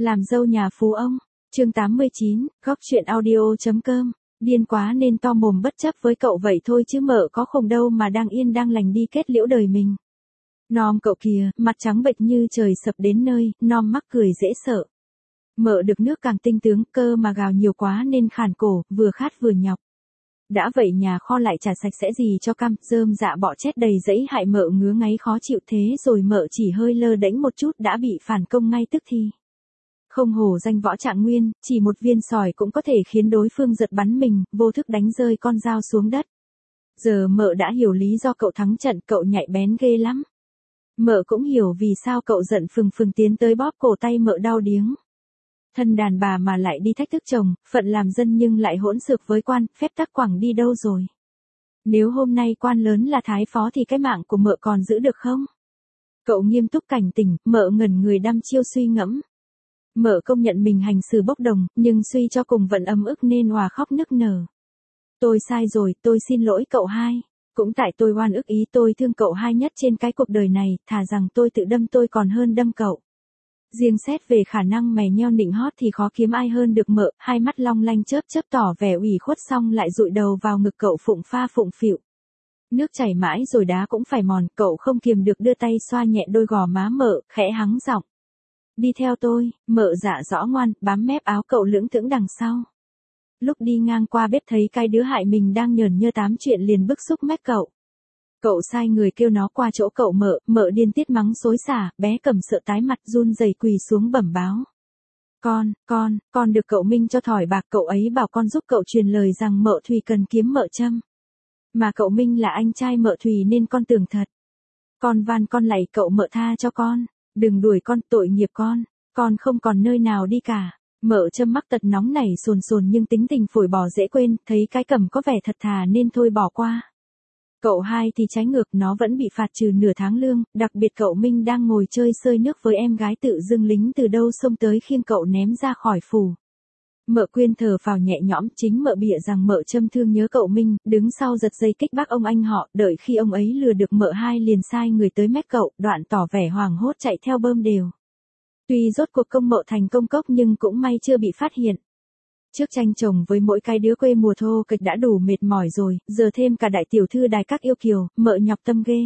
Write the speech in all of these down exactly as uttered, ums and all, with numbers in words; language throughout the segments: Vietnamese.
Làm dâu nhà phú ông, chương tám mươi chín, góc chuyện audio.com, điên quá nên to mồm bất chấp với cậu vậy thôi chứ mợ có khùng đâu mà đang yên đang lành đi kết liễu đời mình. Nom cậu kìa, mặt trắng bệch như trời sập đến nơi, nom mắc cười dễ sợ. Mợ được nước càng tinh tướng, cơ mà gào nhiều quá nên khàn cổ, vừa khát vừa nhọc. Đã vậy nhà kho lại chả sạch sẽ gì cho cam, rơm dạ bọ chết đầy dẫy hại mợ ngứa ngáy khó chịu thế rồi mợ chỉ hơi lơ đễnh một chút đã bị phản công ngay tức thì. Không hổ danh võ trạng nguyên, chỉ một viên sỏi cũng có thể khiến đối phương giật bắn mình, vô thức đánh rơi con dao xuống đất. Giờ mợ đã hiểu lý do cậu thắng trận, cậu nhạy bén ghê lắm. Mợ cũng hiểu vì sao cậu giận phừng phừng tiến tới bóp cổ tay mợ đau điếng. Thân đàn bà mà lại đi thách thức chồng, phận làm dân nhưng lại hỗn xược với quan, phép tắc quẳng đi đâu rồi. Nếu hôm nay quan lớn là thái phó thì cái mạng của mợ còn giữ được không? Cậu nghiêm túc cảnh tỉnh, mợ ngẩn người đăm chiêu suy ngẫm. Mợ công nhận mình hành xử bốc đồng, nhưng suy cho cùng vẫn ấm ức nên hòa khóc nức nở. Tôi sai rồi, tôi xin lỗi cậu hai. Cũng tại tôi oan ức ý tôi thương cậu hai nhất trên cái cuộc đời này, thà rằng tôi tự đâm tôi còn hơn đâm cậu. Riêng xét về khả năng mè nheo nịnh hót thì khó kiếm ai hơn được mợ, hai mắt long lanh chớp chớp tỏ vẻ ủy khuất xong lại dụi đầu vào ngực cậu phụng pha phụng phịu. Nước chảy mãi rồi đá cũng phải mòn, cậu không kiềm được đưa tay xoa nhẹ đôi gò má mợ, khẽ hắng giọng. Đi theo tôi, mợ dạ rõ ngoan, bám mép áo cậu lững thững đằng sau. Lúc đi ngang qua bếp thấy cái đứa hại mình đang nhờn nhơ tám chuyện liền bức xúc mách cậu. Cậu sai người kêu nó qua chỗ cậu mợ, mợ điên tiết mắng xối xả, bé Cẩm sợ tái mặt run rẩy quỳ xuống bẩm báo. Con, con, con được cậu Minh cho thỏi bạc, cậu ấy bảo con giúp cậu truyền lời rằng mợ Thùy cần kiếm mợ Trâm. Mà cậu Minh là anh trai mợ Thùy nên con tưởng thật. Con van con lạy cậu mợ tha cho con, đừng đuổi con, tội nghiệp con, con không còn nơi nào đi cả. Mợ Trâm mắc tật nóng nảy sồn sồn nhưng tính tình phổi bò dễ quên, thấy cái Cẩm có vẻ thật thà nên thôi bỏ qua. Cậu hai thì trái ngược, nó vẫn bị phạt trừ nửa tháng lương, đặc biệt cậu Minh đang ngồi chơi sơi nước với em gái tự dưng lính từ đâu xông tới khiêng cậu ném ra khỏi phủ. Mợ Quyên thở phào nhẹ nhõm, chính mợ bịa rằng mợ Trâm thương nhớ cậu Minh, đứng sau giật dây kích bác ông anh họ, đợi khi ông ấy lừa được mợ hai liền sai người tới mách cậu, đoạn tỏ vẻ hoảng hốt chạy theo bơm đều. Tuy rốt cuộc công mợ thành công cốc nhưng cũng may chưa bị phát hiện. Trước tranh chồng với mỗi cái đứa quê mùa thô kịch đã đủ mệt mỏi rồi, giờ thêm cả đại tiểu thư đài các yêu kiều, mợ nhọc tâm ghê.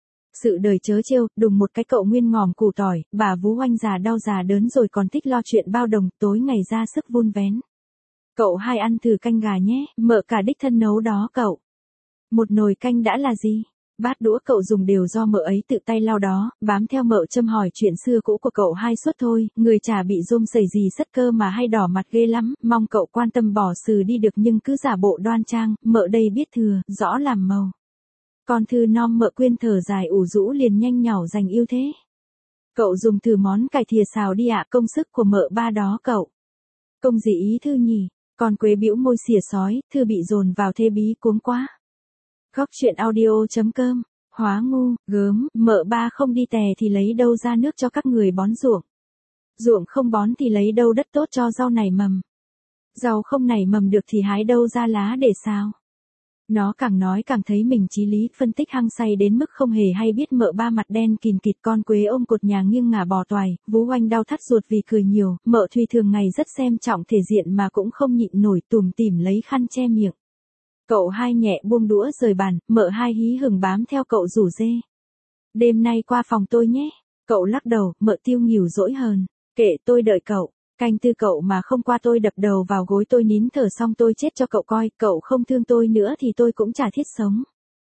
Sự đời chớ trêu, đùng một cái cậu Nguyên ngòm củ tỏi, bà vú oanh già đau già đớn rồi còn thích lo chuyện bao đồng, tối ngày ra sức vun vén. Cậu hai ăn thử canh gà nhé, mợ cả đích thân nấu đó cậu. Một nồi canh đã là gì? Bát đũa cậu dùng đều do mợ ấy tự tay lau đó, bám theo mợ Trâm hỏi chuyện xưa cũ của cậu hai suốt thôi, người chả bị rôm sẩy gì sất cơ mà hay đỏ mặt ghê lắm, mong cậu quan tâm bỏ sừ đi được nhưng cứ giả bộ đoan trang, mợ đây biết thừa, rõ làm màu. Con thư nom mợ Quyên thở dài ủ rũ liền nhanh nhảu giành yêu thế. Cậu dùng thử món cải thìa xào đi ạ, công sức của mợ ba đó cậu. Công gì ý thư nhỉ, con Quế bĩu môi xỉa sói, thư bị dồn vào thế bí cuống quá. Góc chuyện audio.com, hóa ngu, gớm, mợ ba không đi tè thì lấy đâu ra nước cho các người bón ruộng. Ruộng không bón thì lấy đâu đất tốt cho rau nảy mầm. Rau không nảy mầm được thì hái đâu ra lá để sao. Nó càng nói càng thấy mình chí lý, phân tích hăng say đến mức không hề hay biết mợ ba mặt đen kìn kịt, con Quế ôm cột nhà nghiêng ngả bò toài, vú oanh đau thắt ruột vì cười nhiều, mợ Thùy thường ngày rất xem trọng thể diện mà cũng không nhịn nổi tủm tỉm lấy khăn che miệng. Cậu hai nhẹ buông đũa rời bàn, mợ hai hí hửng bám theo cậu rủ rê. Đêm nay qua phòng tôi nhé. Cậu lắc đầu, mợ tiêu nghỉu dỗi hờn. Kệ tôi đợi cậu. Canh tư cậu mà không qua tôi đập đầu vào gối tôi nín thở xong tôi chết cho cậu coi. Cậu không thương tôi nữa thì tôi cũng chả thiết sống.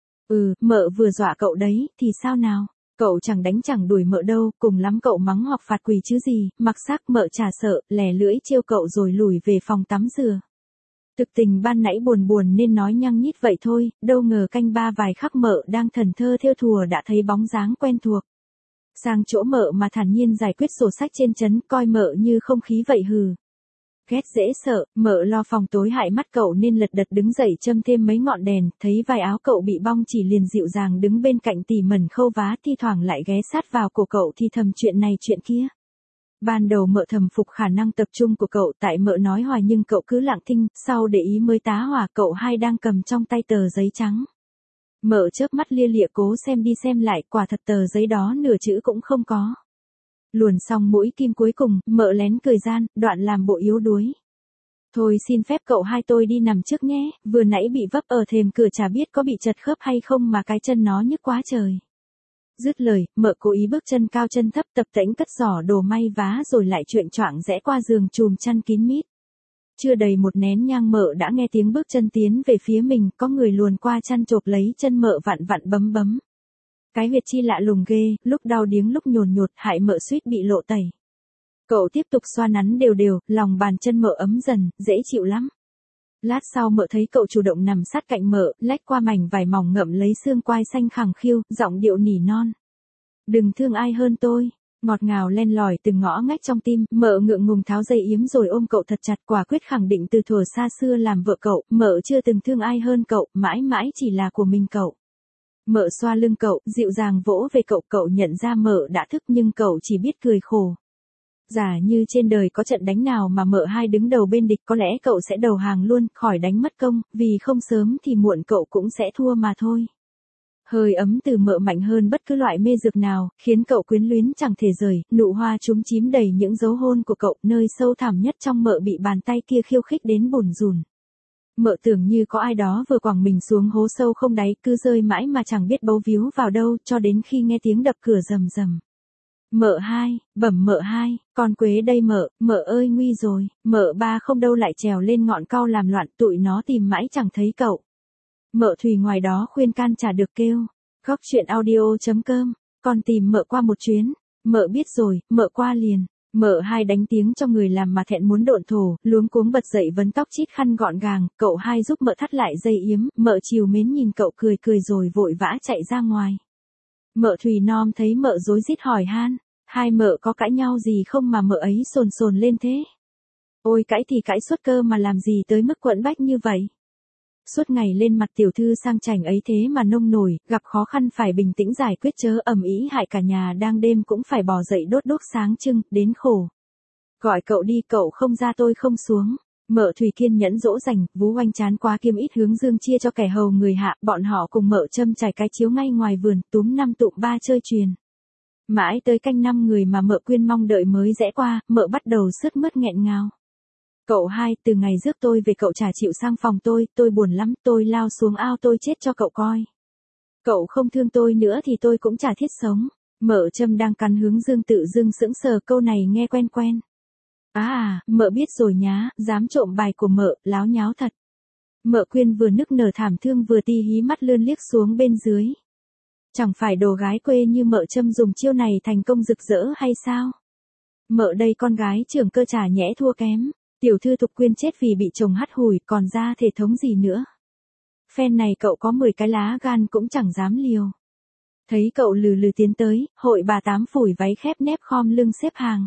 Ừ, mợ vừa dọa cậu đấy, thì sao nào? Cậu chẳng đánh chẳng đuổi mợ đâu, cùng lắm cậu mắng hoặc phạt quỳ chứ gì. Mặc xác mợ chả sợ, lẻ lưỡi trêu cậu rồi lùi về phòng tắm rửa. Thực tình ban nãy buồn buồn nên nói nhăng nhít vậy thôi, đâu ngờ canh ba vài khắc mợ đang thần thơ thêu thùa đã thấy bóng dáng quen thuộc. Sang chỗ mợ mà thản nhiên giải quyết sổ sách trên trấn, coi mợ như không khí vậy hừ. Ghét dễ sợ, mợ lo phòng tối hại mắt cậu nên lật đật đứng dậy châm thêm mấy ngọn đèn, thấy vài áo cậu bị bong chỉ liền dịu dàng đứng bên cạnh tỉ mẩn khâu vá, thi thoảng lại ghé sát vào cổ cậu thì thầm chuyện này chuyện kia. Ban đầu mợ thầm phục khả năng tập trung của cậu, tại mợ nói hoài nhưng cậu cứ lặng thinh, sau để ý mới tá hỏa, cậu hai đang cầm trong tay tờ giấy trắng. Mợ chớp mắt lia lịa cố xem đi xem lại, quả thật tờ giấy đó nửa chữ cũng không có. Luồn xong mũi kim cuối cùng, mợ lén cười gian, đoạn làm bộ yếu đuối. Thôi xin phép cậu hai tôi đi nằm trước nhé, vừa nãy bị vấp ở thềm cửa chả biết có bị chật khớp hay không mà cái chân nó nhức quá trời. Dứt lời, mợ cố ý bước chân cao chân thấp tập tễnh cất giỏ đồ may vá rồi lại chuyện choạng rẽ qua giường chùm chăn kín mít. Chưa đầy một nén nhang mợ đã nghe tiếng bước chân tiến về phía mình, có người luồn qua chăn chộp lấy chân mợ vặn vặn bấm bấm. Cái huyệt chi lạ lùng ghê, lúc đau điếng lúc nhồn nhột hại mợ suýt bị lộ tẩy. Cậu tiếp tục xoa nắn đều đều, lòng bàn chân mợ ấm dần, dễ chịu lắm. Lát sau mợ thấy cậu chủ động nằm sát cạnh mợ, lách qua mảnh vải mỏng ngậm lấy xương quai xanh khẳng khiu, giọng điệu nỉ non. Đừng thương ai hơn tôi. Ngọt ngào len lỏi từng ngõ ngách trong tim, mợ ngượng ngùng tháo dây yếm rồi ôm cậu thật chặt, quả quyết khẳng định từ thuở xa xưa làm vợ cậu, mợ chưa từng thương ai hơn cậu, mãi mãi chỉ là của mình cậu. Mợ xoa lưng cậu, dịu dàng vỗ về cậu, cậu nhận ra mợ đã thức nhưng cậu chỉ biết cười khổ. Giả như trên đời có trận đánh nào mà mợ hai đứng đầu bên địch có lẽ cậu sẽ đầu hàng luôn, khỏi đánh mất công, vì không sớm thì muộn cậu cũng sẽ thua mà thôi. Hơi ấm từ mợ mạnh hơn bất cứ loại mê dược nào, khiến cậu quyến luyến chẳng thể rời, nụ hoa chúm chím đầy những dấu hôn của cậu, nơi sâu thẳm nhất trong mợ bị bàn tay kia khiêu khích đến bủn rủn. Mợ tưởng như có ai đó vừa quẳng mình xuống hố sâu không đáy, cứ rơi mãi mà chẳng biết bấu víu vào đâu, cho đến khi nghe tiếng đập cửa rầm rầm. Mợ hai, bẩm mợ hai, con Quế đây mợ, mợ ơi nguy rồi, mợ ba không đâu lại trèo lên ngọn cau làm loạn, tụi nó tìm mãi chẳng thấy cậu. Mợ Thùy ngoài đó khuyên can chả được kêu. Góc chuyện audio chấm com, con tìm mợ qua một chuyến. Mợ biết rồi, mợ qua liền. Mợ hai đánh tiếng cho người làm mà thẹn muốn độn thổ, luống cuống bật dậy vấn tóc chít khăn gọn gàng, cậu hai giúp mợ thắt lại dây yếm, mợ chiều mến nhìn cậu cười cười rồi vội vã chạy ra ngoài. Mợ Thùy nom thấy mợ rối rít hỏi han, hai mợ có cãi nhau gì không mà mợ ấy sồn sồn lên thế? Ôi cãi thì cãi suốt cơ mà làm gì tới mức quẫn bách như vậy? Suốt ngày lên mặt tiểu thư sang chảnh ấy thế mà nông nổi, gặp khó khăn phải bình tĩnh giải quyết chớ ầm ĩ hại cả nhà đang đêm cũng phải bò dậy đốt đuốc sáng trưng, đến khổ. Gọi cậu đi cậu không ra tôi không xuống. Mợ Thùy kiên nhẫn dỗ dành, vú oanh chán quá kiêm ít hướng dương chia cho kẻ hầu người hạ, bọn họ cùng mợ châm trải cái chiếu ngay ngoài vườn, túm năm tụm ba chơi truyền. Mãi tới canh năm người mà mợ quyên mong đợi mới rẽ qua, mợ bắt đầu sướt mướt nghẹn ngào. Cậu hai, từ ngày rước tôi về cậu chả chịu sang phòng tôi, tôi buồn lắm, tôi lao xuống ao tôi chết cho cậu coi. Cậu không thương tôi nữa thì tôi cũng chả thiết sống. Mợ Trâm đang cắn hướng dương tự dưng sững sờ câu này nghe quen quen. À à, mợ biết rồi nhá, dám trộm bài của mợ, láo nháo thật. Mợ Quyên vừa nức nở thảm thương vừa ti hí mắt lươn liếc xuống bên dưới. Chẳng phải đồ gái quê như mợ Trâm dùng chiêu này thành công rực rỡ hay sao? Mợ đây con gái trưởng cơ chả nhẽ thua kém. Tiểu thư Thục Quyên chết vì bị chồng hắt hủi, còn ra thể thống gì nữa. Phen này cậu có mười cái lá gan cũng chẳng dám liều. Thấy cậu lừ lừ tiến tới, hội bà tám phủi váy khép nép khom lưng xếp hàng.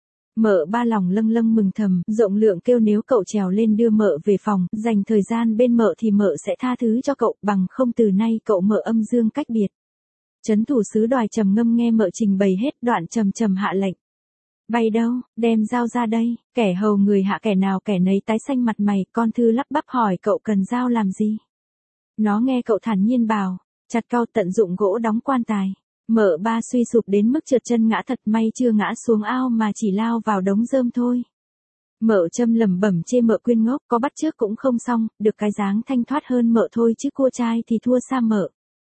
Mợ ba lòng lâng lâng mừng thầm, rộng lượng kêu nếu cậu trèo lên đưa mợ về phòng, dành thời gian bên mợ thì mợ sẽ tha thứ cho cậu, bằng không từ nay cậu mợ âm dương cách biệt. Trấn thủ sứ đòi trầm ngâm nghe mợ trình bày hết, đoạn trầm trầm hạ lệnh. Bay đâu, đem dao ra đây, kẻ hầu người hạ kẻ nào kẻ nấy tái xanh mặt mày, con thư lắp bắp hỏi cậu cần dao làm gì. Nó nghe cậu thản nhiên bảo, chặt cau tận dụng gỗ đóng quan tài. Mợ ba suy sụp đến mức trượt chân ngã thật, may chưa ngã xuống ao mà chỉ lao vào đống rơm thôi. Mợ Trâm lẩm bẩm chê mợ Quyên ngốc, có bắt chước cũng không xong, được cái dáng thanh thoát hơn mợ thôi chứ cua trai thì thua xa mợ.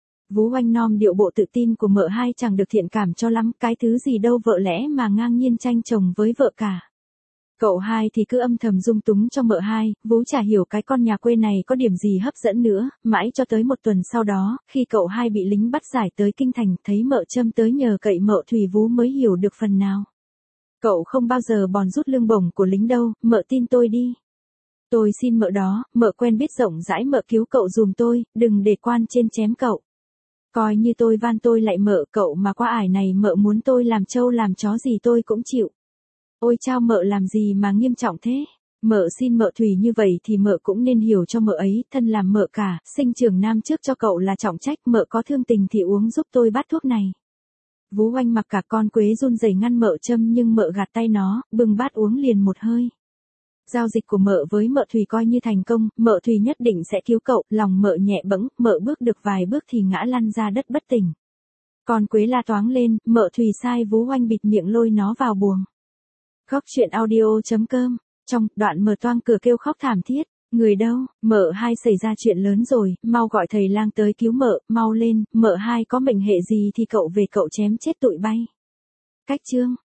Vú oanh nom điệu bộ tự tin của mợ hai chẳng được thiện cảm cho lắm, cái thứ gì đâu vợ lẽ mà ngang nhiên tranh chồng với vợ cả. Cậu hai thì cứ âm thầm dung túng cho mợ hai, vú chả hiểu cái con nhà quê này có điểm gì hấp dẫn nữa, mãi cho tới một tuần sau đó, khi cậu hai bị lính bắt giải tới kinh thành, thấy mợ Trâm tới nhờ cậy mợ Thùy vú mới hiểu được phần nào. Cậu không bao giờ bòn rút lương bổng của lính đâu, mợ tin tôi đi. Tôi xin mợ đó, mợ quen biết rộng rãi mợ cứu cậu dùm tôi, đừng để quan trên chém cậu. Coi như tôi van tôi lại mợ cậu mà qua ải này mợ muốn tôi làm trâu làm chó gì tôi cũng chịu. Ôi chao mợ làm gì mà nghiêm trọng thế. Mợ xin mợ Thùy như vậy thì mợ cũng nên hiểu cho mợ ấy, thân làm mợ cả, sinh trưởng nam trước cho cậu là trọng trách, mợ có thương tình thì uống giúp tôi bát thuốc này. Vú oanh mặc cả con Quế run rẩy ngăn mợ Trâm nhưng mợ gạt tay nó, bưng bát uống liền một hơi. Giao dịch của mợ với mợ Thùy coi như thành công, mợ Thùy nhất định sẽ cứu cậu, lòng mợ nhẹ bẫng, mợ bước được vài bước thì ngã lăn ra đất bất tỉnh. Con Quế la toáng lên, mợ Thùy sai vú oanh bịt miệng lôi nó vào buồng. Góc truyện audio.com. Trong đoạn mở toang cửa kêu khóc thảm thiết. Người đâu, mợ hai xảy ra chuyện lớn rồi, mau gọi thầy lang tới cứu mợ, mau lên, mợ hai có mệnh hệ gì thì cậu về cậu chém chết tụi bay. Cách chương.